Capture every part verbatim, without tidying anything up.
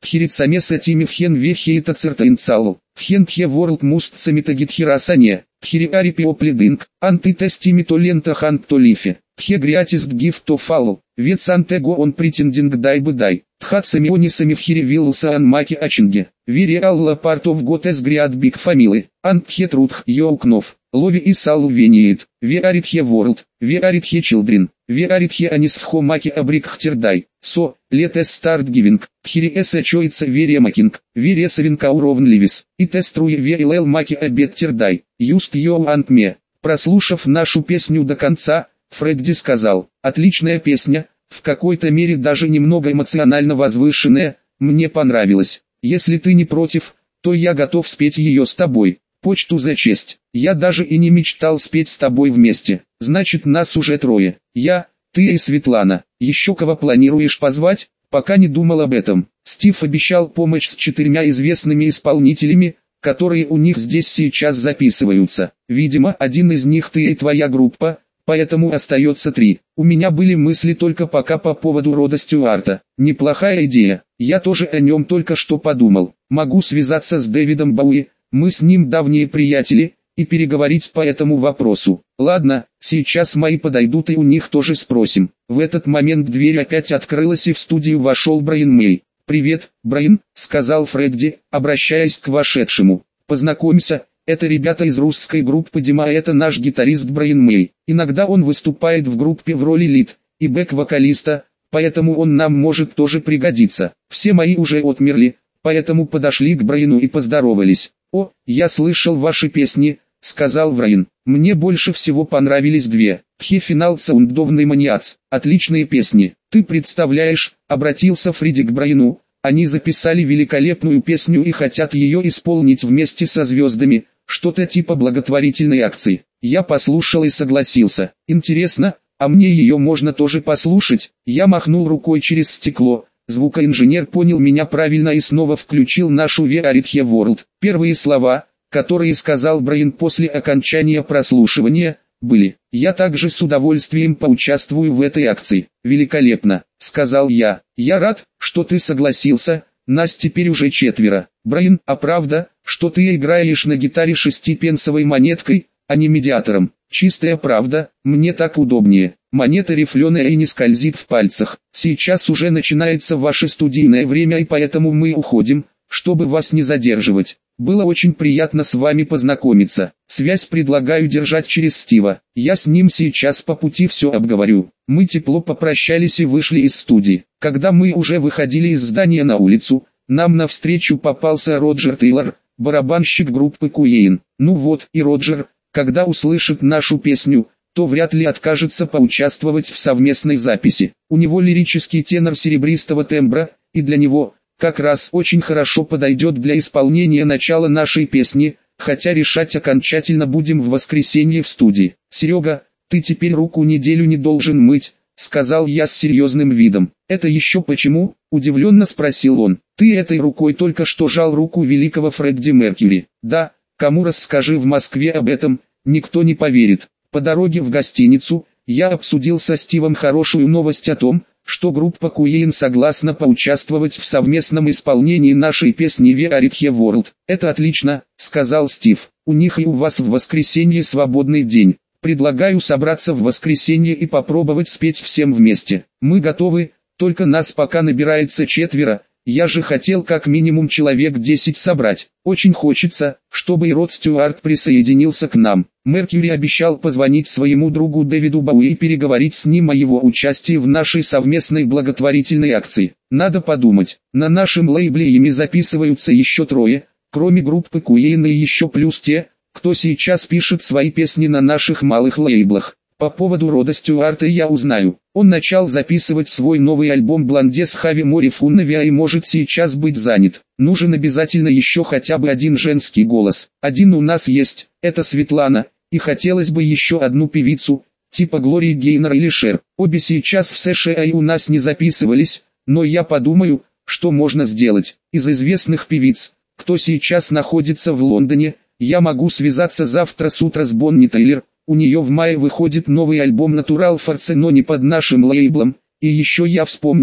Пхирицаме сатими вхен вехеита цертаинцалу. Вхен пхе ворлд муст самитагитхирасане. Пхириари пиоплидинг. Антитестими то лента хан то лифе. Пхе гриатист гиф то фалу. Вет сантего он претендинг дай бы дай. Тхат самионисами вхири виллуса анмаки ачинге. Вири алла партов готес гриат биг фамилы. Антпхе трудх йоукнов. Лови и салу вениет. Веаритхе ворлд. Веаритхе чилдрин. Веаритхе анисфхо маки абрикхтердай. Со, летес старт гивинг. Пхири эсэ чоица вере макинг. Вере савинка уровн ливис. И теструе вейлэл маки абеттердай. Юст йоу антме. Прослушав нашу песню до конца, Фредди сказал: отличная песня, в какой-то мере даже немного эмоционально возвышенная, мне понравилась. Если ты не против, то я готов спеть ее с тобой. Почту за честь. Я даже и не мечтал спеть с тобой вместе. Значит, нас уже трое. Я, ты и Светлана. Еще кого планируешь позвать? Пока не думал об этом. Стив обещал помощь с четырьмя известными исполнителями, которые у них здесь сейчас записываются. Видимо, один из них ты и твоя группа, поэтому остается три. У меня были мысли только пока по поводу Рода Стюарта. Неплохая идея. Я тоже о нем только что подумал. Могу связаться с Дэвидом Бауи. Мы с ним давние приятели, и переговорить по этому вопросу. Ладно, сейчас мои подойдут и у них тоже спросим. В этот момент дверь опять открылась и в студию вошел Брайан Мэй. «Привет, Брайан», — сказал Фредди, обращаясь к вошедшему. «Познакомься, это ребята из русской группы Дима, это наш гитарист Брайан Мэй. Иногда он выступает в группе в роли лид и бэк-вокалиста, поэтому он нам может тоже пригодиться. Все мои уже отмерли, поэтому подошли к Брайану и поздоровались. «О, я слышал ваши песни», — сказал Брайан. «Мне больше всего понравились две. Пхе финал Саундовный Маниац. Отличные песни. Ты представляешь», — обратился Фредди к Брайану, «они записали великолепную песню и хотят ее исполнить вместе со звездами, что-то типа благотворительной акции». Я послушал и согласился. «Интересно, а мне ее можно тоже послушать?» Я махнул рукой через стекло. Звукоинженер понял меня правильно и снова включил нашу Веаритхе Ворлд. Первые слова, которые сказал Брайан после окончания прослушивания, были: «Я также с удовольствием поучаствую в этой акции». «Великолепно», — сказал я. «Я рад, что ты согласился, нас теперь уже четверо». «Брайан, а правда, что ты играешь на гитаре шестипенсовой монеткой, а не медиатором?» «Чистая правда, мне так удобнее. Монета рифленая и не скользит в пальцах. Сейчас уже начинается ваше студийное время, и поэтому мы уходим, чтобы вас не задерживать. Было очень приятно с вами познакомиться. Связь предлагаю держать через Стива. Я с ним сейчас по пути все обговорю». Мы тепло попрощались и вышли из студии. Когда мы уже выходили из здания на улицу, нам навстречу попался Роджер Тейлор, барабанщик группы Куэйн. Ну вот и Роджер, когда услышит нашу песню, то вряд ли откажется поучаствовать в совместной записи. У него лирический тенор серебристого тембра, и для него, как раз очень хорошо подойдет для исполнения начала нашей песни, хотя решать окончательно будем в воскресенье в студии. «Серега, ты теперь руку неделю не должен мыть», — сказал я с серьезным видом. «Это еще почему?» — удивленно спросил он. «Ты этой рукой только что жал руку великого Фредди Меркьюри». «Да, кому расскажи в Москве об этом, никто не поверит». По дороге в гостиницу, я обсудил со Стивом хорошую новость о том, что группа Куэйн согласна поучаствовать в совместном исполнении нашей песни Веаритхе Ворлд. «Это отлично», — сказал Стив. «У них и у вас в воскресенье свободный день. Предлагаю собраться в воскресенье и попробовать спеть всем вместе. Мы готовы, только нас пока набирается четверо. Я же хотел как минимум человек десять собрать. Очень хочется, чтобы и Род Стюарт присоединился к нам». Меркьюри обещал позвонить своему другу Дэвиду Бауи и переговорить с ним о его участии в нашей совместной благотворительной акции. Надо подумать, на нашем лейбле ими записываются еще трое, кроме группы Куэйн и еще плюс те, кто сейчас пишет свои песни на наших малых лейблах. По поводу Рода Стюарта я узнаю. Он начал записывать свой новый альбом «Блондес Хави Мори Фуннавиа» и может сейчас быть занят. Нужен обязательно еще хотя бы один женский голос. Один у нас есть, это Светлана, и хотелось бы еще одну певицу, типа Глории Гейнер или Шер. Обе сейчас в США и у нас не записывались, но я подумаю, что можно сделать. Из известных певиц, кто сейчас находится в Лондоне, я могу связаться завтра с утра с Бонни Тейлор. У нее в мае выходит новый альбом Natural Force, но не под нашим лейблом. И еще я вспомнил,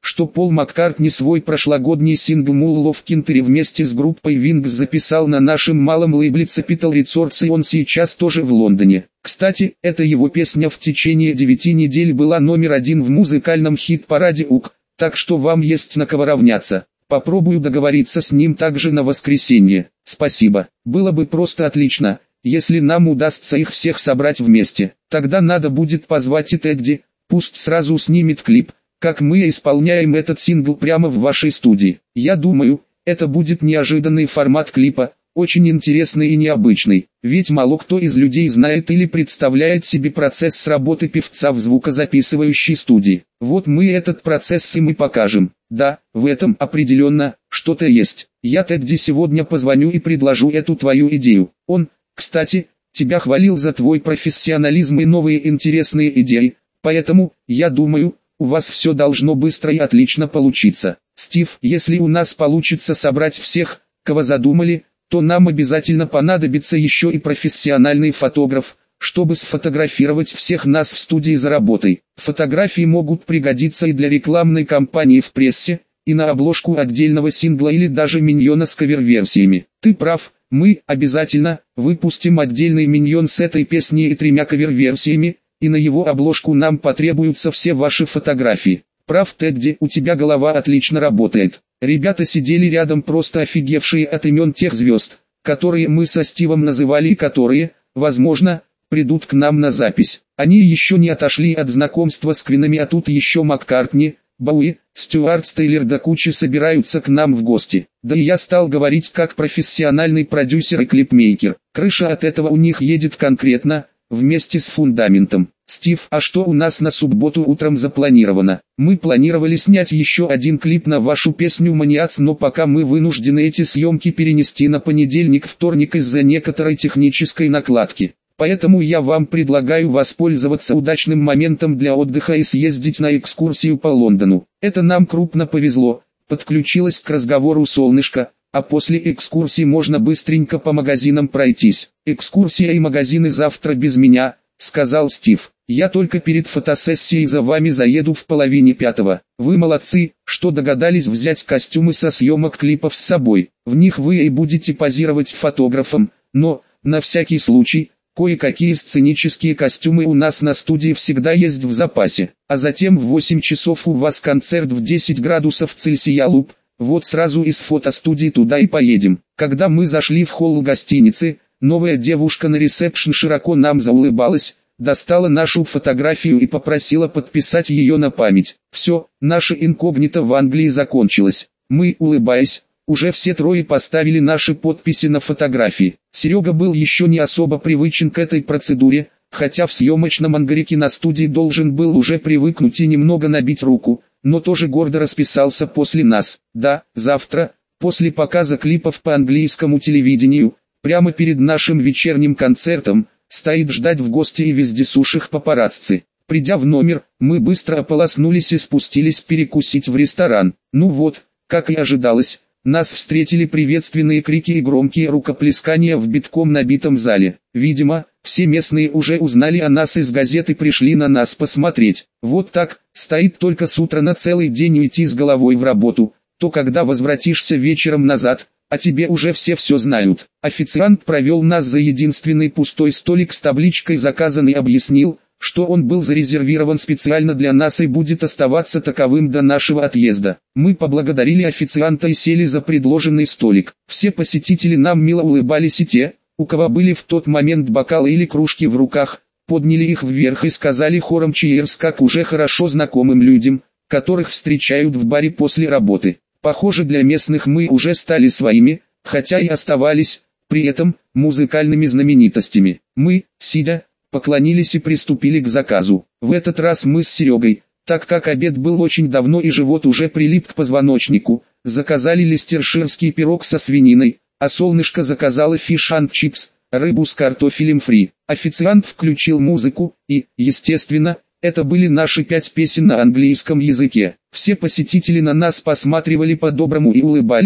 что Пол Маккартни свой прошлогодний сингл «Mule of Kintery» вместе с группой Wings записал на нашем малом лейбле Capital Records, и он сейчас тоже в Лондоне. Кстати, эта его песня в течение девяти недель была номер один в музыкальном хит-параде ю кей, так что вам есть на кого равняться. Попробую договориться с ним также на воскресенье. Спасибо. Было бы просто отлично, если нам удастся их всех собрать вместе. Тогда надо будет позвать и Тедди, пусть сразу снимет клип, как мы исполняем этот сингл прямо в вашей студии. Я думаю, это будет неожиданный формат клипа, очень интересный и необычный, ведь мало кто из людей знает или представляет себе процесс работы певца в звукозаписывающей студии. Вот мы этот процесс им и покажем. Да, в этом определенно что-то есть. Я Тедди сегодня позвоню и предложу эту твою идею. Он, кстати, тебя хвалил за твой профессионализм и новые интересные идеи, поэтому, я думаю, у вас все должно быстро и отлично получиться. Стив, если у нас получится собрать всех, кого задумали, то нам обязательно понадобится еще и профессиональный фотограф, чтобы сфотографировать всех нас в студии за работой. Фотографии могут пригодиться и для рекламной кампании в прессе, и на обложку отдельного сингла или даже миньона с кавер-версиями. Ты прав, мы обязательно выпустим отдельный миньон с этой песней и тремя кавер-версиями, и на его обложку нам потребуются все ваши фотографии. Прав, Тедди, у тебя голова отлично работает. Ребята сидели рядом просто офигевшие от имен тех звезд, которые мы со Стивом называли и которые, возможно, придут к нам на запись. Они еще не отошли от знакомства с Квинами, а тут еще Маккартни, Бауи, Стюарт, Тейлор да куча собираются к нам в гости. Да и я стал говорить как профессиональный продюсер и клипмейкер. Крыша от этого у них едет конкретно, вместе с фундаментом. Стив, а что у нас на субботу утром запланировано? Мы планировали снять еще один клип на вашу песню «Маниац», но пока мы вынуждены эти съемки перенести на понедельник-вторник из-за некоторой технической накладки. Поэтому я вам предлагаю воспользоваться удачным моментом для отдыха и съездить на экскурсию по Лондону. Это нам крупно повезло, подключилось к разговору солнышко, а после экскурсии можно быстренько по магазинам пройтись. Экскурсия и магазины завтра без меня, сказал Стив. Я только перед фотосессией за вами заеду в половине пятого. Вы молодцы, что догадались взять костюмы со съемок клипов с собой. В них вы и будете позировать фотографом, но, на всякий случай, кое-какие сценические костюмы у нас на студии всегда есть в запасе. А затем в восемь часов у вас концерт в десять градусов Цельсия Луп. Вот сразу из фотостудии туда и поедем. Когда мы зашли в холл гостиницы, новая девушка на ресепшн широко нам заулыбалась, достала нашу фотографию и попросила подписать ее на память. Все, наше инкогнито в Англии закончилось. Мы, улыбаясь, уже все трое поставили наши подписи на фотографии. Серега был еще не особо привычен к этой процедуре, хотя в съемочном ангарике на студии должен был уже привыкнуть и немного набить руку, но тоже гордо расписался после нас. Да, завтра, после показа клипов по английскому телевидению, прямо перед нашим вечерним концертом, стоит ждать в гости и вездесущих папарацци. Придя в номер, мы быстро ополоснулись и спустились перекусить в ресторан. Ну вот, как и ожидалось, нас встретили приветственные крики и громкие рукоплескания в битком набитом зале. Видимо, все местные уже узнали о нас из газет и пришли на нас посмотреть. Вот так, стоит только с утра на целый день уйти с головой в работу, то когда возвратишься вечером назад, а тебе уже все все знают. Официант провел нас за единственный пустой столик с табличкой «Заказан» и объяснил, что он был зарезервирован специально для нас и будет оставаться таковым до нашего отъезда. Мы поблагодарили официанта и сели за предложенный столик. Все посетители нам мило улыбались, и те, у кого были в тот момент бокалы или кружки в руках, подняли их вверх и сказали хором «Чиерс», как уже хорошо знакомым людям, которых встречают в баре после работы. Похоже, для местных мы уже стали своими, хотя и оставались, при этом, музыкальными знаменитостями. Мы, сидя, поклонились и приступили к заказу. В этот раз мы с Серегой, так как обед был очень давно и живот уже прилип к позвоночнику, заказали лестерширский пирог со свининой, а солнышко заказало фиш энд чипс, рыбу с картофелем фри. Официант включил музыку, и, естественно, это были наши пять песен на английском языке. Все посетители на нас посматривали по-доброму и улыбались,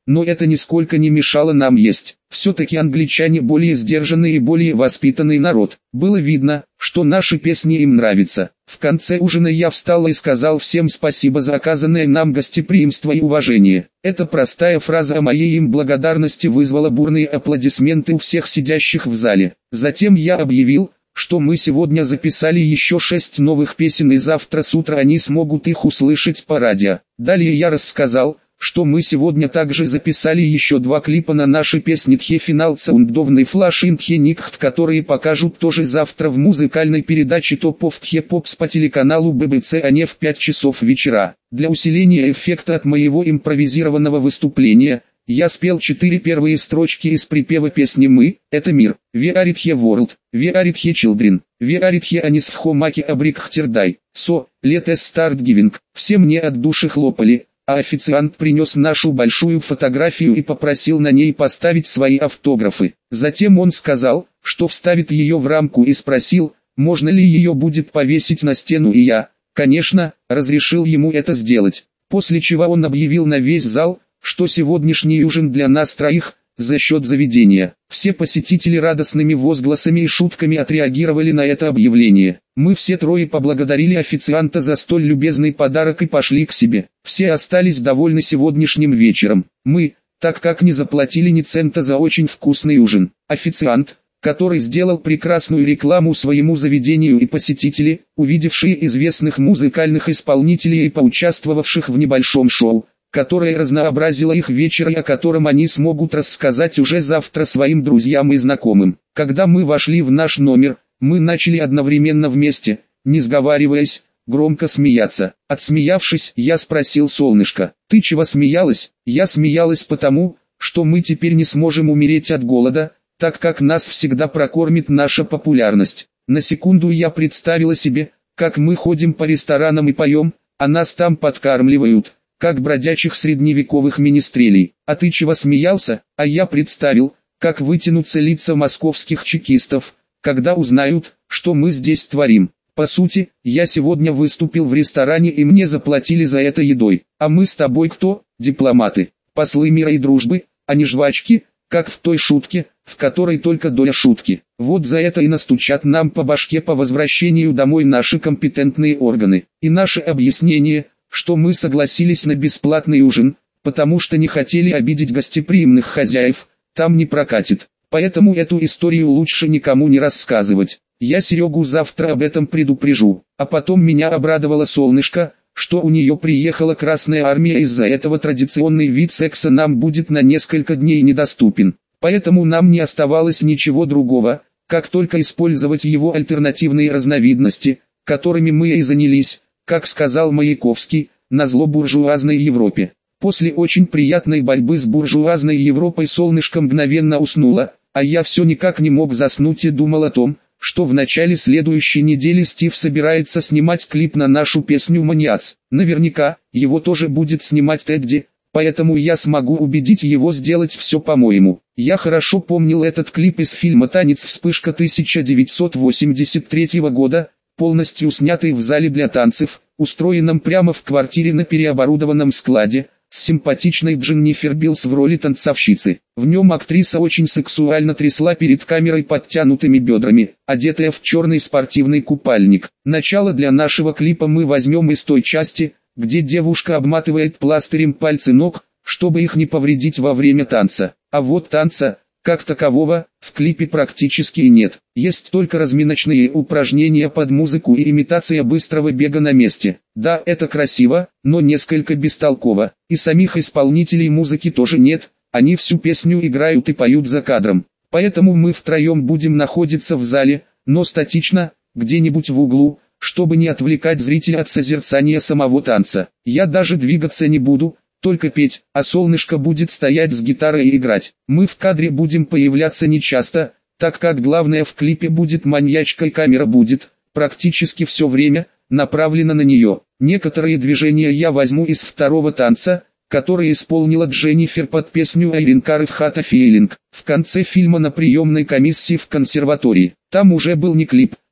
но это нисколько не мешало нам есть. Все-таки англичане более сдержанный и более воспитанный народ. Было видно, что наши песни им нравятся. В конце ужина я встал и сказал всем спасибо за оказанное нам гостеприимство и уважение. Эта простая фраза о моей им благодарности вызвала бурные аплодисменты у всех сидящих в зале. Затем я объявил, что мы сегодня записали еще шесть новых песен и завтра с утра они смогут их услышать по радио. Далее я рассказал, что мы сегодня также записали еще два клипа на наши песни «Тхе финалца» und «Довный флаш» и «Тхе Никхт», которые покажут тоже завтра в музыкальной передаче «Топ оф Тхе Попс» по телеканалу бэ бэ цэ, а не в пять часов вечера. Для усиления эффекта от моего импровизированного выступления, я спел четыре первые строчки из припева песни «Мы» — это мир. «We are Tхе World», «We are Tхе Children», «We are Tхе Anis Маки Абрик Хтердай», «So, let us start giving». Все мне от души хлопали. А официант принес нашу большую фотографию и попросил на ней поставить свои автографы. Затем он сказал, что вставит ее в рамку и спросил, можно ли ее будет повесить на стену, и я, конечно, разрешил ему это сделать. После чего он объявил на весь зал, что сегодняшний ужин для нас троих, за счет заведения. Все посетители радостными возгласами и шутками отреагировали на это объявление. Мы все трое поблагодарили официанта за столь любезный подарок и пошли к себе. Все остались довольны сегодняшним вечером. Мы, так как не заплатили ни цента за очень вкусный ужин. Официант, который сделал прекрасную рекламу своему заведению, и посетители, увидевшие известных музыкальных исполнителей и поучаствовавших в небольшом шоу, которое разнообразило их вечер и о котором они смогут рассказать уже завтра своим друзьям и знакомым. Когда мы вошли в наш номер, мы начали одновременно вместе, не сговариваясь, громко смеяться. Отсмеявшись, я спросил солнышко: «Ты чего смеялась?» «Я смеялась потому, что мы теперь не сможем умереть от голода, так как нас всегда прокормит наша популярность». На секунду я представила себе, как мы ходим по ресторанам и поем, а нас там подкармливают, как бродячих средневековых министрелей. «А ты чего смеялся?» А я представил, как вытянутся лица московских чекистов, когда узнают, что мы здесь творим. По сути, я сегодня выступил в ресторане и мне заплатили за это едой. А мы с тобой кто? Дипломаты, послы мира и дружбы, а не жвачки, как в той шутке, в которой только доля шутки. Вот за это и настучат нам по башке по возвращению домой наши компетентные органы. И наше объяснение, что мы согласились на бесплатный ужин, потому что не хотели обидеть гостеприимных хозяев, там не прокатит. Поэтому эту историю лучше никому не рассказывать. Я Серегу завтра об этом предупрежу. А потом меня обрадовало солнышко, что у нее приехала Красная Армия, из-за этого традиционный вид секса нам будет на несколько дней недоступен. Поэтому нам не оставалось ничего другого, как только использовать его альтернативные разновидности, которыми мы и занялись, как сказал Маяковский, назло буржуазной Европе. После очень приятной борьбы с буржуазной Европой солнышко мгновенно уснуло, а я все никак не мог заснуть и думал о том, что в начале следующей недели Стив собирается снимать клип на нашу песню «Маниац». Наверняка, его тоже будет снимать Тедди, поэтому я смогу убедить его сделать все по-моему. Я хорошо помнил этот клип из фильма «Танец вспышка» тысяча девятьсот восемьдесят третьего года, полностью снятый в зале для танцев, устроенном прямо в квартире на переоборудованном складе, с симпатичной Дженнифер Биллс в роли танцовщицы. В нем актриса очень сексуально трясла перед камерой подтянутыми бедрами, одетая в черный спортивный купальник. Начало для нашего клипа мы возьмем из той части, где девушка обматывает пластырем пальцы ног, чтобы их не повредить во время танца. А вот танца, как такового, в клипе практически и нет. Есть только разминочные упражнения под музыку и имитация быстрого бега на месте. Да, это красиво, но несколько бестолково. И самих исполнителей музыки тоже нет, они всю песню играют и поют за кадром. Поэтому мы втроем будем находиться в зале, но статично, где-нибудь в углу, чтобы не отвлекать зрителя от созерцания самого танца. Я даже двигаться не буду, только петь, а солнышко будет стоять с гитарой и играть. Мы в кадре будем появляться нечасто, так как главное в клипе будет маньячка и камера будет, практически все время, направлена на нее. Некоторые движения я возьму из второго танца, который исполнила Дженнифер под песню «Айрин Кар в Хата Фейлинг» в конце фильма на приемной комиссии в консерватории. Там уже был не клип,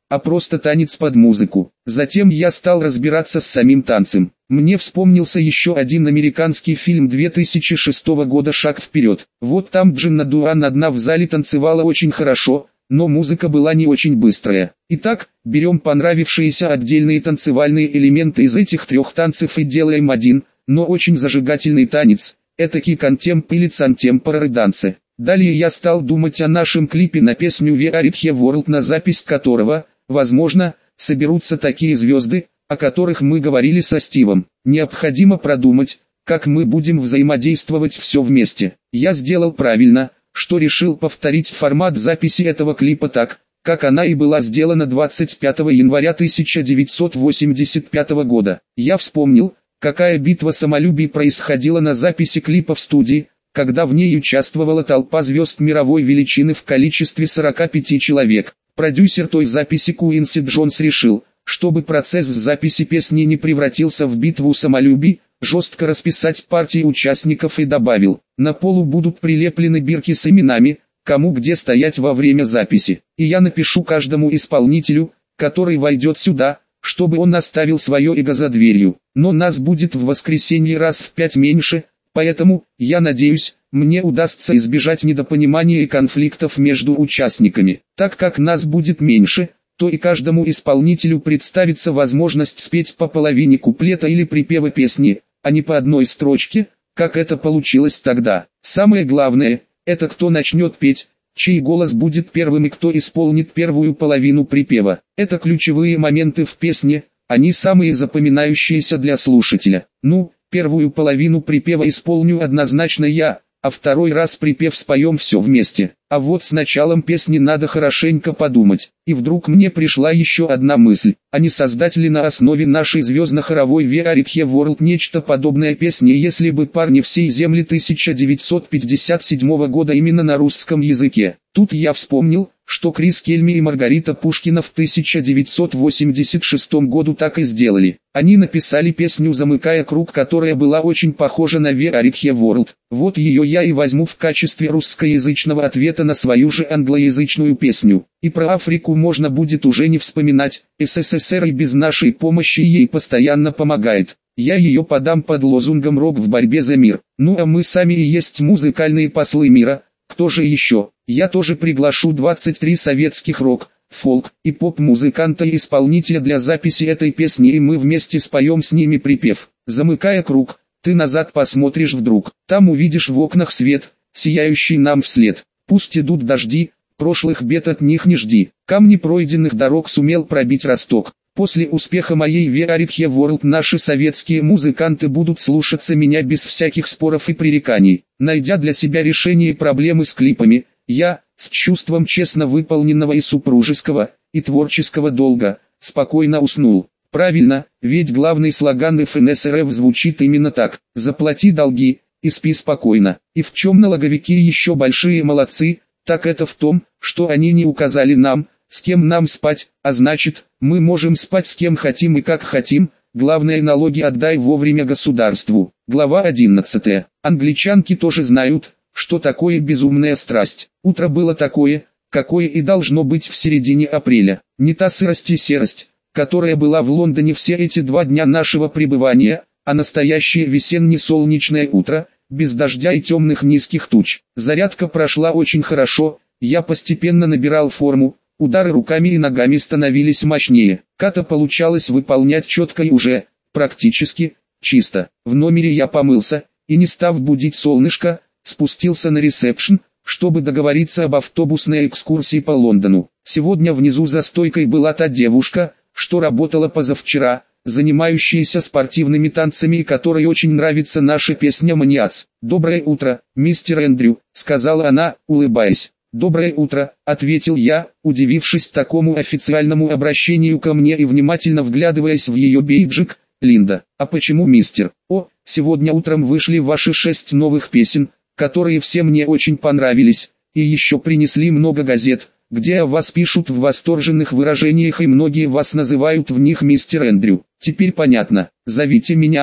а просто танец под музыку. Затем я стал разбираться с самим танцем. Мне вспомнился еще один американский фильм две тысячи шестого года «Шаг вперед». Вот там Джинна Дуан одна в зале танцевала очень хорошо, но музыка была не очень быстрая. Итак, берем понравившиеся отдельные танцевальные элементы из этих трех танцев и делаем один, но очень зажигательный танец, этакий контемп или contemporary дансы. Далее я стал думать о нашем клипе на песню We Are It Here World, на запись которого, возможно, соберутся такие звезды, о которых мы говорили со Стивом. Необходимо продумать, как мы будем взаимодействовать все вместе. Я сделал правильно, что решил повторить формат записи этого клипа так, как она и была сделана двадцать пятого января тысяча девятьсот восемьдесят пятого года. Я вспомнил, какая битва самолюбий происходила на записи клипа в студии, когда в ней участвовала толпа звезд мировой величины в количестве сорока пяти человек. Продюсер той записи Куинси Джонс решил, чтобы процесс записи песни не превратился в битву самолюбий, жестко расписать партии участников и добавил: на полу будут прилеплены бирки с именами, кому где стоять во время записи. И я напишу каждому исполнителю, который войдет сюда, чтобы он оставил свое эго за дверью. Но нас будет в воскресенье раз в пять меньше, поэтому, я надеюсь, мне удастся избежать недопонимания и конфликтов между участниками. Так как нас будет меньше, то и каждому исполнителю представится возможность спеть по половине куплета или припева песни, а не по одной строчке, как это получилось тогда. Самое главное, это кто начнет петь, чей голос будет первым и кто исполнит первую половину припева. Это ключевые моменты в песне, они самые запоминающиеся для слушателя. Ну, первую половину припева исполню однозначно я, а второй раз припев споем все вместе. А вот с началом песни надо хорошенько подумать. И вдруг мне пришла еще одна мысль, а не создать ли на основе нашей звездно-хоровой We Are It Here World нечто подобное песне, если бы парни всей земли тысяча девятьсот пятьдесят седьмого года именно на русском языке. Тут я вспомнил, что Крис Кельми и Маргарита Пушкина в тысяча девятьсот восемьдесят шестом году так и сделали. Они написали песню «Замыкая круг», которая была очень похожа на We Are It Here World. Вот ее я и возьму в качестве русскоязычного ответа на свою же англоязычную песню. И про Африку можно будет уже не вспоминать, СССР и без нашей помощи ей постоянно помогает. Я ее подам под лозунгом «Рок в борьбе за мир». Ну а мы сами и есть музыкальные послы мира, кто же еще? Я тоже приглашу двадцать три советских рок, фолк и поп-музыканта и исполнителя для записи этой песни, и мы вместе споем с ними припев. Замыкая круг, ты назад посмотришь вдруг, там увидишь в окнах свет, сияющий нам вслед. Пусть идут дожди, прошлых бед от них не жди. Камни пройденных дорог сумел пробить росток. После успеха моей We Are It Here World наши советские музыканты будут слушаться меня без всяких споров и пререканий. Найдя для себя решение проблемы с клипами, я, с чувством честно выполненного и супружеского, и творческого долга, спокойно уснул. Правильно, ведь главный слоган эф эн эс эр эф звучит именно так: «Заплати долги, и спи спокойно». И в чем налоговики еще большие молодцы, так это в том, что они не указали нам, с кем нам спать, а значит, мы можем спать с кем хотим и как хотим, главное, налоги отдай вовремя государству. Глава одиннадцатая. Англичанки тоже знают, что такое безумная страсть. Утро было такое, какое и должно быть в середине апреля. Не та сырость и серость, которая была в Лондоне все эти два дня нашего пребывания, а настоящее весенне-солнечное утро, без дождя и темных низких туч. Зарядка прошла очень хорошо, я постепенно набирал форму, удары руками и ногами становились мощнее. Ката получалось выполнять четко и уже, практически, чисто. В номере я помылся, и не став будить солнышко, спустился на ресепшн, чтобы договориться об автобусной экскурсии по Лондону. Сегодня внизу за стойкой была та девушка, что работала позавчера, занимающаяся спортивными танцами и которой очень нравится наша песня «Маниац». «Доброе утро, мистер Эндрю», — сказала она, улыбаясь. «Доброе утро», — ответил я, удивившись такому официальному обращению ко мне и внимательно вглядываясь в ее бейджик. «Линда, а почему мистер? О, сегодня утром вышли ваши шесть новых песен, которые все мне очень понравились, и еще принесли много газет, где о вас пишут в восторженных выражениях и многие вас называют в них мистер Эндрю. Теперь понятно, зовите меня,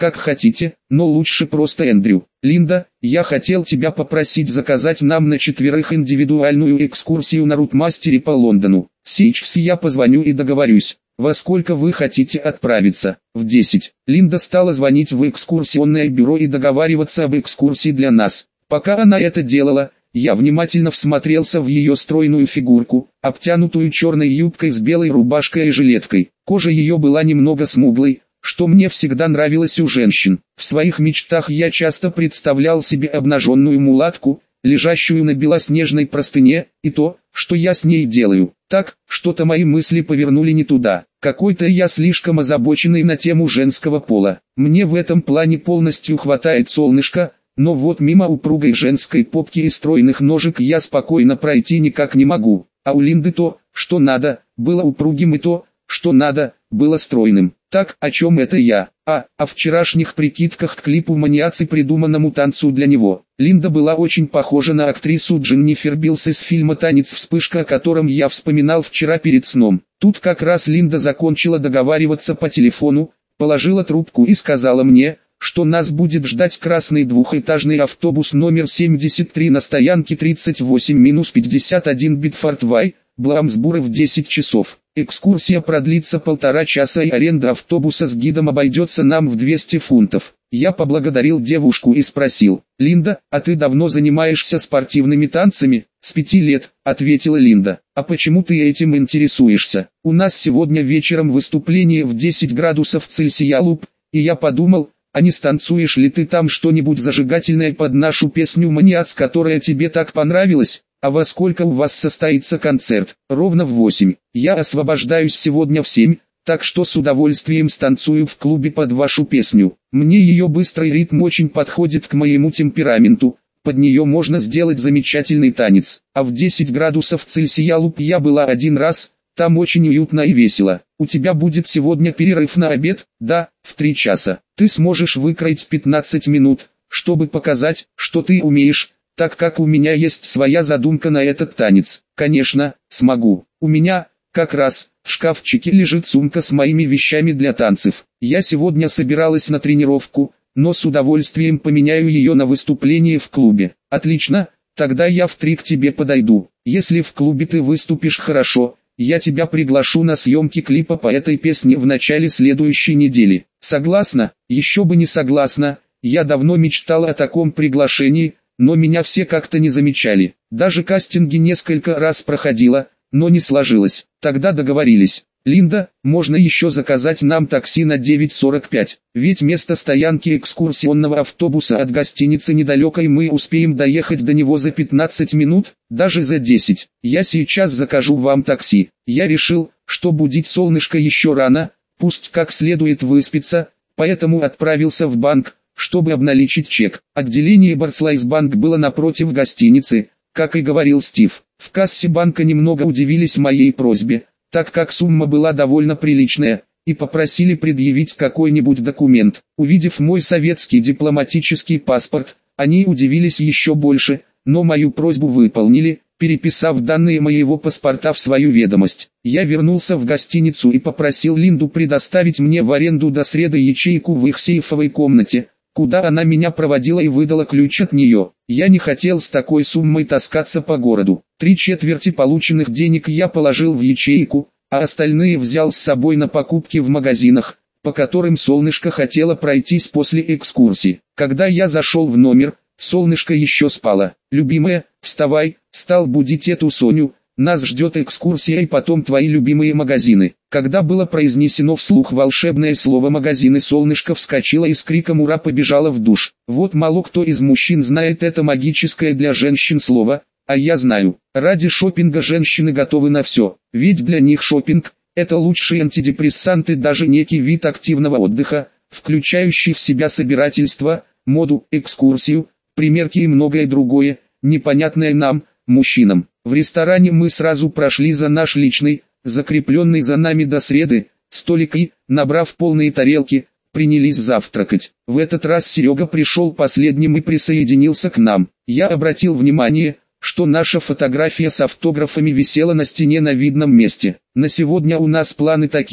Как хотите, но лучше просто Эндрю. Линда, я хотел тебя попросить заказать нам на четверых индивидуальную экскурсию на рутмастере по Лондону. Сейчас я позвоню и договорюсь. Во сколько вы хотите отправиться? В десять. Линда стала звонить в экскурсионное бюро и договариваться об экскурсии для нас. Пока она это делала, я внимательно всмотрелся в ее стройную фигурку, обтянутую черной юбкой с белой рубашкой и жилеткой. Кожа ее была немного смуглой, что мне всегда нравилось у женщин. В своих мечтах я часто представлял себе обнаженную мулатку, лежащую на белоснежной простыне, и то, что я с ней делаю. Так, что-то мои мысли повернули не туда. Какой-то я слишком озабоченный на тему женского пола. Мне в этом плане полностью хватает солнышка, но вот мимо упругой женской попки и стройных ножек я спокойно пройти никак не могу. А у Линды то, что надо, было упругим, и то, что надо, было стройным. Так, о чем это я? А, о вчерашних прикидках к клипу «Маниацы», придуманному танцу для него. Линда была очень похожа на актрису Дженнифер Биллс из фильма «Танец вспышка», о котором я вспоминал вчера перед сном. Тут как раз Линда закончила договариваться по телефону, положила трубку и сказала мне, что нас будет ждать красный двухэтажный автобус номер семьдесят три на стоянке тридцать восемь пятьдесят один Битфорд-Вай, Бламсбура в десять часов. Экскурсия продлится полтора часа и аренда автобуса с гидом обойдется нам в двести фунтов. Я поблагодарил девушку и спросил: «Линда, а ты давно занимаешься спортивными танцами?» «С пяти лет», — ответила Линда. «А почему ты этим интересуешься?» «У нас сегодня вечером выступление в десять градусов Цельсия Луп, и я подумал, а не станцуешь ли ты там что-нибудь зажигательное под нашу песню «Маниац», которая тебе так понравилась?» «А во сколько у вас состоится концерт?» «Ровно в восемь. Я освобождаюсь сегодня в семь, так что с удовольствием станцую в клубе под вашу песню. Мне ее быстрый ритм очень подходит к моему темпераменту, под нее можно сделать замечательный танец. А в десять градусов Цельсия Луп я была один раз, там очень уютно и весело. У тебя будет сегодня перерыв на обед?» «Да, в три часа. Ты сможешь выкроить пятнадцать минут, чтобы показать, что ты умеешь, так как у меня есть своя задумка на этот танец». «Конечно, смогу. У меня, как раз, в шкафчике лежит сумка с моими вещами для танцев. Я сегодня собиралась на тренировку, но с удовольствием поменяю ее на выступление в клубе». «Отлично, тогда я в три к тебе подойду. Если в клубе ты выступишь хорошо, я тебя приглашу на съемки клипа по этой песне в начале следующей недели. Согласна?» «Еще бы не согласна, я давно мечтала о таком приглашении, но меня все как-то не замечали. Даже кастинги несколько раз проходила, но не сложилось. Тогда договорились. Линда, можно еще заказать нам такси на девять сорок пять, ведь место стоянки экскурсионного автобуса от гостиницы недалеко и мы успеем доехать до него за пятнадцать минут, даже за десять. Я сейчас закажу вам такси. Я решил, что будить солнышко еще рано, пусть как следует выспится, поэтому отправился в банк, чтобы обналичить чек. Отделение Барцлайс Банк было напротив гостиницы, как и говорил Стив. В кассе банка немного удивились моей просьбе, так как сумма была довольно приличная, и попросили предъявить какой-нибудь документ. Увидев мой советский дипломатический паспорт, они удивились еще больше, но мою просьбу выполнили, переписав данные моего паспорта в свою ведомость. Я вернулся в гостиницу и попросил Линду предоставить мне в аренду до среды ячейку в их сейфовой комнате, куда она меня проводила и выдала ключ от нее. Я не хотел с такой суммой таскаться по городу. Три четверти полученных денег я положил в ячейку, а остальные взял с собой на покупки в магазинах, по которым солнышко хотело пройтись после экскурсии. Когда я зашел в номер, солнышко еще спало. «Любимая, вставай», стал будить эту Соню. «Нас ждет экскурсия и потом твои любимые магазины». Когда было произнесено вслух волшебное слово «магазины», солнышко вскочило и с криком «Ура!» побежало в душ. Вот мало кто из мужчин знает это магическое для женщин слово, а я знаю. Ради шопинга женщины готовы на все, ведь для них шопинг – это лучший антидепрессант и даже некий вид активного отдыха, включающий в себя собирательство, моду, экскурсию, примерки и многое другое, непонятное нам, мужчинам. В ресторане мы сразу прошли за наш личный, закрепленный за нами до среды, столик и, набрав полные тарелки, принялись завтракать. В этот раз Серега пришел последним и присоединился к нам. Я обратил внимание, что наша фотография с автографами висела на стене на видном месте. «На сегодня у нас планы такие»,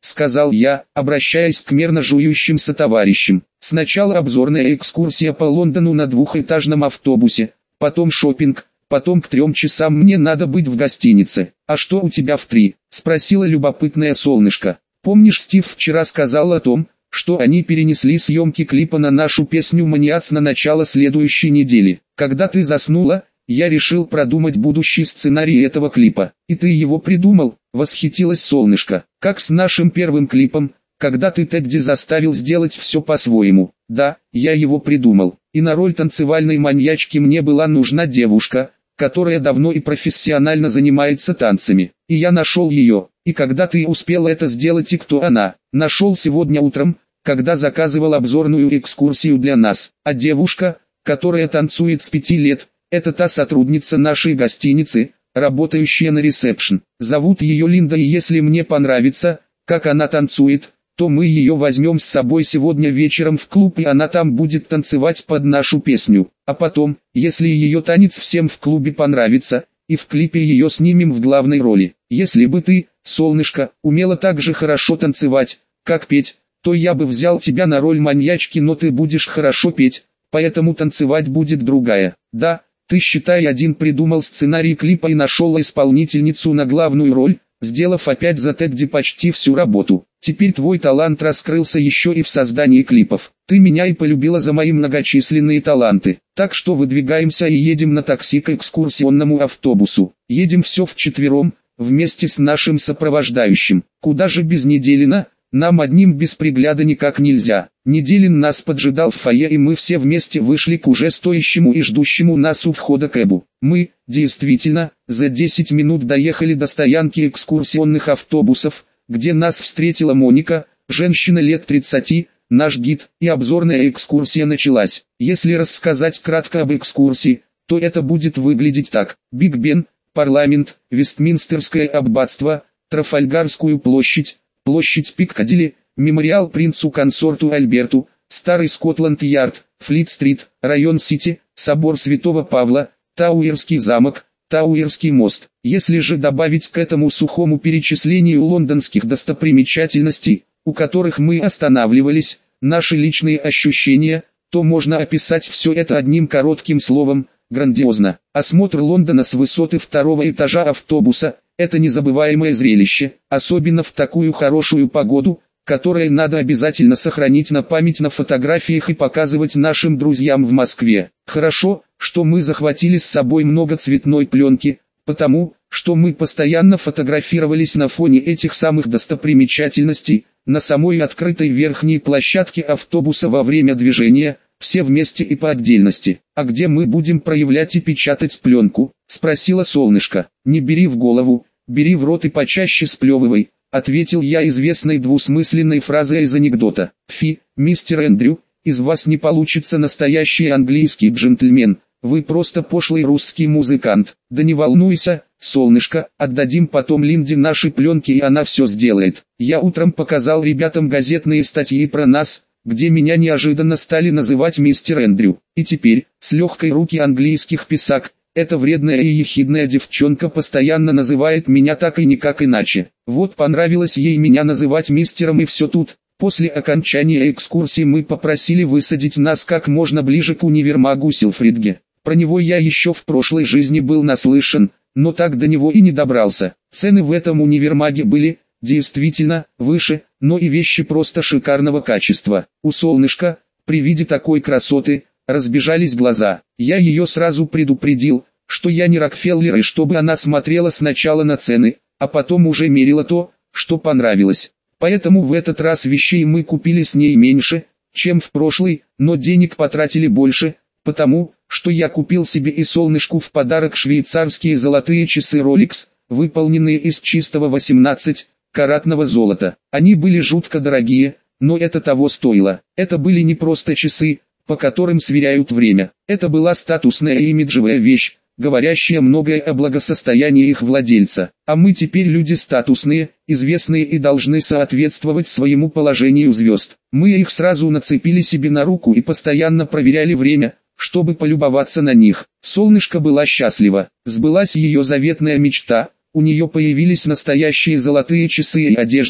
сказал я, обращаясь к мерно жующимся товарищам. Сначала обзорная экскурсия по Лондону на двухэтажном автобусе, потом шопинг, потом к трем часам мне надо быть в гостинице. А что у тебя в три? Спросила любопытное солнышко. Помнишь, Стив вчера сказал о том, что они перенесли съемки клипа на нашу песню «Маниац» на начало следующей недели. Когда ты заснула, я решил продумать будущий сценарий этого клипа. И ты его придумал? Восхитилась солнышко. Как с нашим первым клипом, когда ты Тедди заставил сделать все по-своему. Да, я его придумал. И на роль танцевальной маньячки мне была нужна девушка, которая давно и профессионально занимается танцами. И я нашел ее. И когда ты успел это сделать и кто она? Нашел сегодня утром, когда заказывал обзорную экскурсию для нас. А девушка, которая танцует с пяти лет, это та сотрудница нашей гостиницы, работающая на ресепшн. Зовут ее Линда, и если мне понравится, как она танцует, то мы ее возьмем с собой сегодня вечером в клуб, и она там будет танцевать под нашу песню. А потом, если ее танец всем в клубе понравится, и в клипе ее снимем в главной роли. Если бы ты, солнышко, умела так же хорошо танцевать, как петь, то я бы взял тебя на роль маньячки, но ты будешь хорошо петь, поэтому танцевать будет другая. Да, ты, считай, один придумал сценарий клипа и нашел исполнительницу на главную роль, сделав опять за Тедди почти всю работу. Теперь твой талант раскрылся еще и в создании клипов. Ты меня и полюбила за мои многочисленные таланты. Так что выдвигаемся и едем на такси к экскурсионному автобусу. Едем все вчетвером, вместе с нашим сопровождающим. Куда же без Неделина? Нам одним без пригляда никак нельзя. Неделин нас поджидал в фойе, и мы все вместе вышли к уже стоящему и ждущему нас у входа кэбу. Мы, действительно, за десять минут доехали до стоянки экскурсионных автобусов, где нас встретила Моника, женщина лет тридцати, наш гид, и обзорная экскурсия началась. Если рассказать кратко об экскурсии, то это будет выглядеть так: Биг Бен, парламент, Вестминстерское аббатство, Трафальгарскую площадь, площадь Пиккадилли, мемориал принцу-консорту Альберту, Старый Скотланд-Ярд, Флит-стрит, район Сити, собор Святого Павла, Тауэрский замок, Тауэрский мост. Если же добавить к этому сухому перечислению лондонских достопримечательностей, у которых мы останавливались, наши личные ощущения, то можно описать все это одним коротким словом – грандиозно. Осмотр Лондона с высоты второго этажа автобуса – это незабываемое зрелище, особенно в такую хорошую погоду, которое надо обязательно сохранить на память на фотографиях и показывать нашим друзьям в Москве. Хорошо, что мы захватили с собой много цветной пленки, потому, что мы постоянно фотографировались на фоне этих самых достопримечательностей, на самой открытой верхней площадке автобуса во время движения, все вместе и по отдельности. «А где мы будем проявлять и печатать пленку?» – спросила солнышко. «Не бери в голову, бери в рот и почаще сплевывай», – ответил я известной двусмысленной фразой из анекдота. «Фи, мистер Эндрю, из вас не получится настоящий английский джентльмен, вы просто пошлый русский музыкант». «Да не волнуйся, солнышко, отдадим потом Линде наши пленки, и она все сделает». Я утром показал ребятам газетные статьи про нас, где меня неожиданно стали называть мистер Эндрю. И теперь, с легкой руки английских писак, эта вредная и ехидная девчонка постоянно называет меня так и никак иначе. Вот понравилось ей меня называть мистером, и все тут. После окончания экскурсии мы попросили высадить нас как можно ближе к универмагу Силфридге. Про него я еще в прошлой жизни был наслышан, но так до него и не добрался. Цены в этом универмаге были, действительно, выше, но и вещи просто шикарного качества. У солнышка, при виде такой красоты, разбежались глаза. Я ее сразу предупредил, что я не Рокфеллер, и чтобы она смотрела сначала на цены, а потом уже мерила то, что понравилось. Поэтому в этот раз вещей мы купили с ней меньше, чем в прошлый, но денег потратили больше, потому, что я купил себе и солнышку в подарок швейцарские золотые часы Rolex, выполненные из чистого восемнадцатикаратного золота. Они были жутко дорогие, но это того стоило. Это были не просто часы, по которым сверяют время. Это была статусная и имиджевая вещь, говорящая многое о благосостоянии их владельца. А мы теперь люди статусные, известные и должны соответствовать своему положению звезд. Мы их сразу нацепили себе на руку и постоянно проверяли время, чтобы полюбоваться на них. Солнышко была счастлива. Сбылась ее заветная мечта, у нее появились настоящие золотые часы и одежда,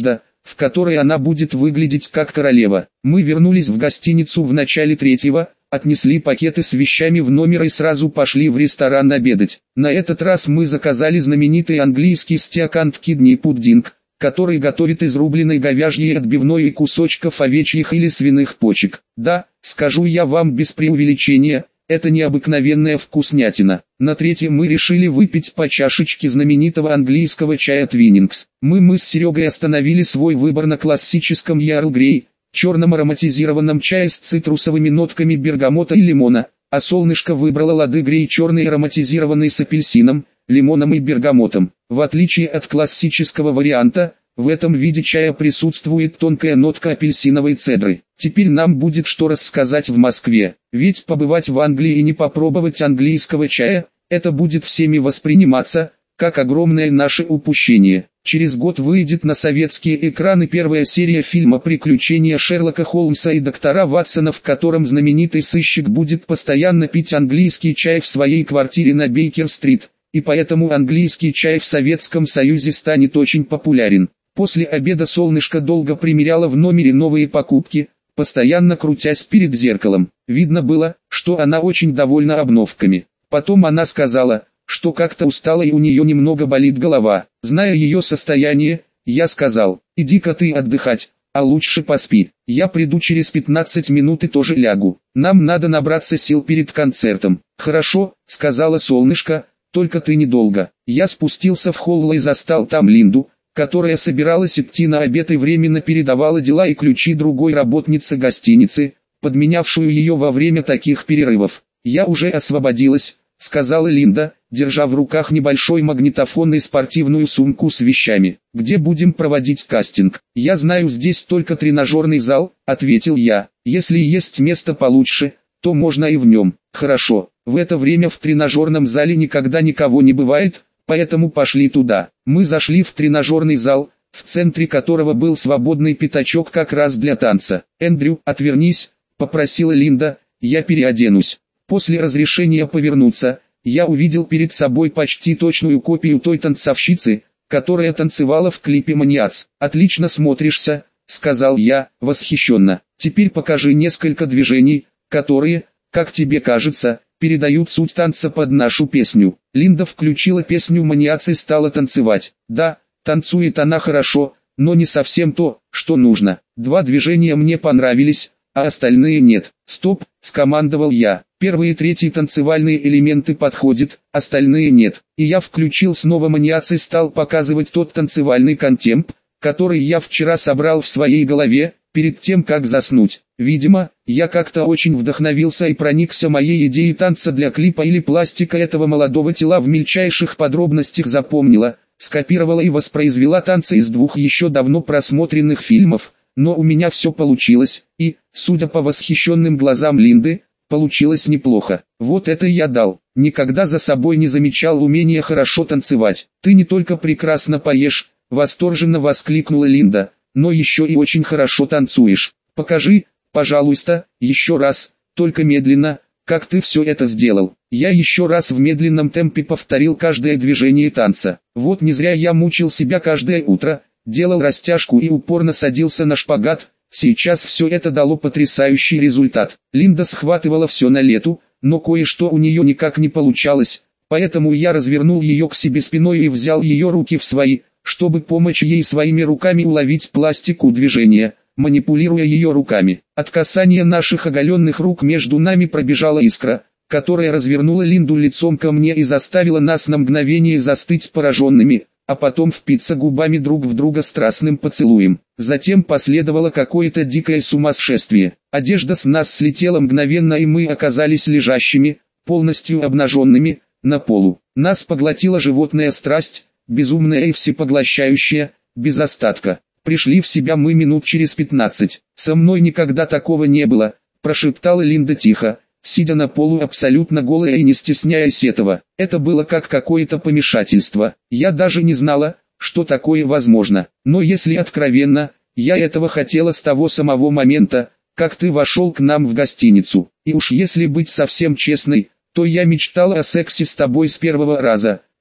в которой она будет выглядеть как королева. Мы вернулись в гостиницу в начале третьего, отнесли пакеты с вещами в номер и сразу пошли в ресторан обедать. На этот раз мы заказали знаменитый английский стеакант кидни пудинг, который готовит из рубленой говяжьей отбивной и кусочков овечьих или свиных почек. Да, скажу я вам без преувеличения, это необыкновенная вкуснятина. На третьем мы решили выпить по чашечке знаменитого английского чая Твиннингс. Мы мы с Серегой остановили свой выбор на классическом Ярл Грей, черном ароматизированном чае с цитрусовыми нотками бергамота и лимона, а солнышко выбрало лады Грей черный ароматизированный с апельсином, лимоном и бергамотом. В отличие от классического варианта, в этом виде чая присутствует тонкая нотка апельсиновой цедры. Теперь нам будет что рассказать в Москве, ведь побывать в Англии и не попробовать английского чая, это будет всеми восприниматься, как огромное наше упущение. Через год выйдет на советские экраны первая серия фильма «Приключения Шерлока Холмса и доктора Ватсона», в котором знаменитый сыщик будет постоянно пить английский чай в своей квартире на Бейкер-стрит, и поэтому английский чай в Советском Союзе станет очень популярен. После обеда солнышко долго примеряло в номере новые покупки, постоянно крутясь перед зеркалом. Видно было, что она очень довольна обновками. Потом она сказала, что как-то устала и у нее немного болит голова. Зная ее состояние, я сказал: иди-ка ты отдыхать, а лучше поспи. Я приду через пятнадцать минут и тоже лягу. Нам надо набраться сил перед концертом. Хорошо, сказала солнышко, только ты недолго. Я спустился в холл и застал там Линду, которая собиралась идти на обед и временно передавала дела и ключи другой работнице гостиницы, подменявшую ее во время таких перерывов. «Я уже освободилась», — сказала Линда, держа в руках небольшой магнитофон и спортивную сумку с вещами. «Где будем проводить кастинг?» «Я знаю здесь только тренажерный зал», — ответил я. «Если есть место получше, то можно и в нем». «Хорошо, в это время в тренажерном зале никогда никого не бывает, поэтому пошли туда». Мы зашли в тренажерный зал, в центре которого был свободный пятачок как раз для танца. «Эндрю, отвернись», — попросила Линда, — «я переоденусь». После разрешения повернуться, я увидел перед собой почти точную копию той танцовщицы, которая танцевала в клипе «Маниац». «Отлично смотришься», — сказал я, восхищенно. «Теперь покажи несколько движений, которые, как тебе кажется, передают суть танца под нашу песню». Линда включила песню «Маниац» и стала танцевать. Да, танцует она хорошо, но не совсем то, что нужно. Два движения мне понравились, а остальные нет. «Стоп», — скомандовал я. «Первые и третьи танцевальные элементы подходят, остальные нет». И я включил снова «Маниац» и стал показывать тот танцевальный контемп, который я вчера собрал в своей голове, перед тем как заснуть. Видимо, я как-то очень вдохновился и проникся моей идеей танца для клипа или пластика этого молодого тела в мельчайших подробностях запомнила, скопировала и воспроизвела танцы из двух еще давно просмотренных фильмов, но у меня все получилось, и, судя по восхищенным глазам Линды, получилось неплохо. Вот это я дал. Никогда за собой не замечал умения хорошо танцевать. «Ты не только прекрасно поешь», — восторженно воскликнула Линда, — «но еще и очень хорошо танцуешь. Покажи, пожалуйста, еще раз, только медленно, как ты все это сделал». Я еще раз в медленном темпе повторил каждое движение танца. Вот не зря я мучил себя каждое утро, делал растяжку и упорно садился на шпагат. Сейчас все это дало потрясающий результат. Линда схватывала все на лету, но кое-что у нее никак не получалось, поэтому я развернул ее к себе спиной и взял ее руки в свои, чтобы помочь ей своими руками уловить пластику движения, манипулируя ее руками. От касания наших оголенных рук между нами пробежала искра, которая развернула Линду лицом ко мне и заставила нас на мгновение застыть пораженными, а потом впиться губами друг в друга страстным поцелуем. Затем последовало какое-то дикое сумасшествие. Одежда с нас слетела мгновенно, и мы оказались лежащими, полностью обнаженными, на полу. Нас поглотила животная страсть, безумная и всепоглощающая, без остатка. Пришли в себя мы минут через пятнадцать. «Со мной никогда такого не было», — прошептала Линда тихо, сидя на полу абсолютно голая и не стесняясь этого. Это было как какое-то помешательство. Я даже не знала, что такое возможно. Но если откровенно, я этого хотела с того самого момента, как ты вошел к нам в гостиницу. И уж если быть совсем честной, то я мечтала о сексе с тобой с первого раза,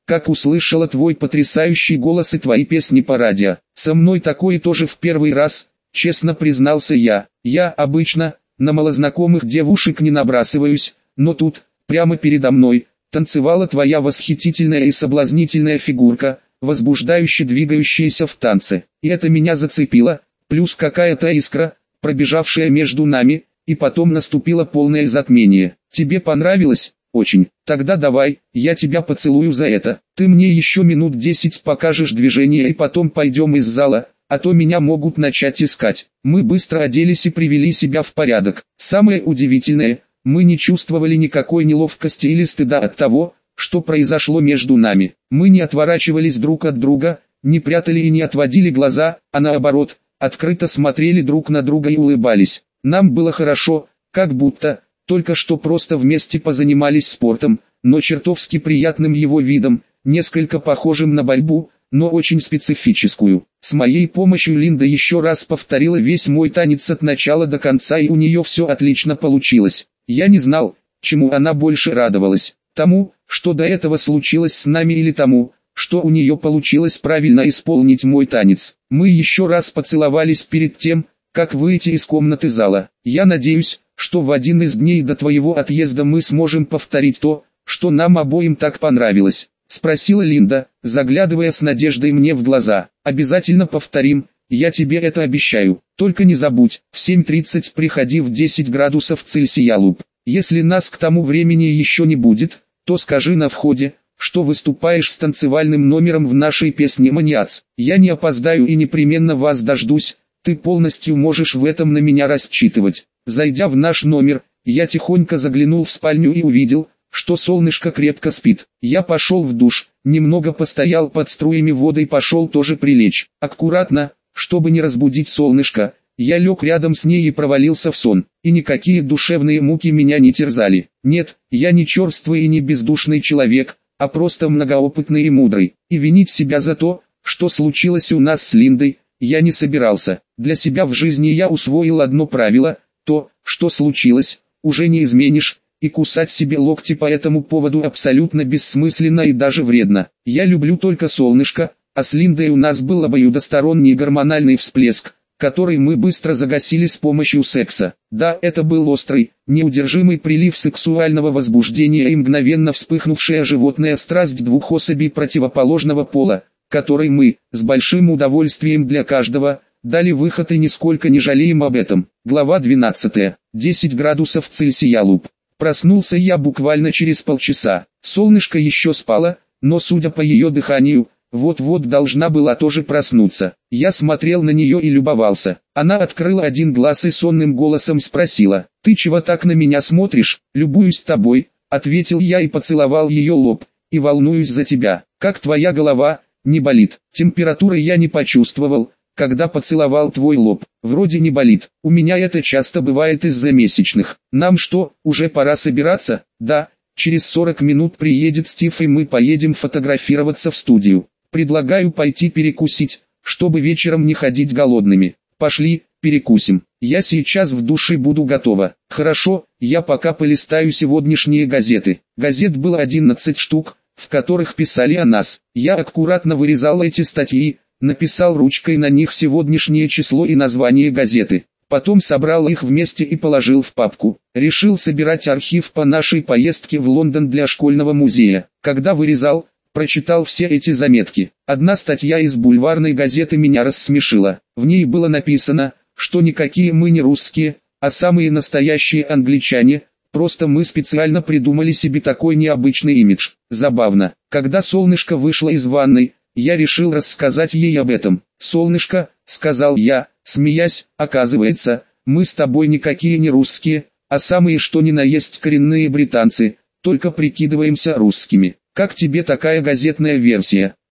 как услышала твой потрясающий голос и твои песни по радио. Со мной такое тоже в первый раз, честно признался я. Я обычно на малознакомых девушек не набрасываюсь, но тут, прямо передо мной, танцевала твоя восхитительная и соблазнительная фигурка, возбуждающе двигающаяся в танце. И это меня зацепило, плюс какая-то искра, пробежавшая между нами, и потом наступило полное затмение. Тебе понравилось? Очень. Тогда давай, я тебя поцелую за это. Ты мне еще минут десять покажешь движение и потом пойдем из зала, а то меня могут начать искать. Мы быстро оделись и привели себя в порядок. Самое удивительное, мы не чувствовали никакой неловкости или стыда от того, что произошло между нами. Мы не отворачивались друг от друга, не прятали и не отводили глаза, а наоборот, открыто смотрели друг на друга и улыбались. Нам было хорошо, как будто только что просто вместе позанимались спортом, но чертовски приятным его видом, несколько похожим на борьбу, но очень специфическую. С моей помощью Линда еще раз повторила весь мой танец от начала до конца, и у нее все отлично получилось. Я не знал, чему она больше радовалась. Тому, что до этого случилось с нами, или тому, что у нее получилось правильно исполнить мой танец. Мы еще раз поцеловались перед тем, как выйти из комнаты зала. Я надеюсь, что в один из дней до твоего отъезда мы сможем повторить то, что нам обоим так понравилось, спросила Линда, заглядывая с надеждой мне в глаза. Обязательно повторим, я тебе это обещаю. Только не забудь, в семь тридцать приходи в десять градусов Цельсия Луп. Если нас к тому времени еще не будет, то скажи на входе, что выступаешь с танцевальным номером в нашей песне «Маниац». Я не опоздаю и непременно вас дождусь, ты полностью можешь в этом на меня рассчитывать. Зайдя в наш номер, я тихонько заглянул в спальню и увидел, что солнышко крепко спит. Я пошел в душ, немного постоял под струями воды и пошел тоже прилечь. Аккуратно, чтобы не разбудить солнышко, я лег рядом с ней и провалился в сон. И никакие душевные муки меня не терзали. Нет, я не черствый и не бездушный человек, а просто многоопытный и мудрый. И винить себя за то, что случилось у нас с Линдой, я не собирался. Для себя в жизни я усвоил одно правило: то, что случилось, уже не изменишь, и кусать себе локти по этому поводу абсолютно бессмысленно и даже вредно. Я люблю только солнышко, а с Линдой у нас был обоюдосторонний гормональный всплеск, который мы быстро загасили с помощью секса. Да, это был острый, неудержимый прилив сексуального возбуждения и мгновенно вспыхнувшая животная страсть двух особей противоположного пола, которой мы, с большим удовольствием для каждого, дали выход и нисколько не жалеем об этом. Глава двенадцатая. десять градусов Цельсия Луп. Проснулся я буквально через полчаса. Солнышко еще спало, но судя по ее дыханию, вот-вот должна была тоже проснуться. Я смотрел на нее и любовался. Она открыла один глаз и сонным голосом спросила: «Ты чего так на меня смотришь?» «Любуюсь тобой», — ответил я и поцеловал ее лоб. «И волнуюсь за тебя. Как твоя голова, не болит?» Температуры я не почувствовал, когда поцеловал твой лоб. Вроде не болит. У меня это часто бывает из-за месячных. Нам что, уже пора собираться? Да, через сорок минут приедет Стив и мы поедем фотографироваться в студию. Предлагаю пойти перекусить, чтобы вечером не ходить голодными. Пошли, перекусим. Я сейчас в душе буду готова. Хорошо, я пока полистаю сегодняшние газеты. Газет было одиннадцать штук, в которых писали о нас. Я аккуратно вырезал эти статьи, написал ручкой на них сегодняшнее число и название газеты. Потом собрал их вместе и положил в папку. Решил собирать архив по нашей поездке в Лондон для школьного музея. Когда вырезал, прочитал все эти заметки. Одна статья из бульварной газеты меня рассмешила. В ней было написано, что никакие мы не русские, а самые настоящие англичане, просто мы специально придумали себе такой необычный имидж. Забавно. Когда солнышко вышло из ванной, я решил рассказать ей об этом. «Солнышко», — сказал я, смеясь, — «оказывается, мы с тобой никакие не русские, а самые что ни на есть коренные британцы, только прикидываемся русскими. Как тебе такая газетная версия?»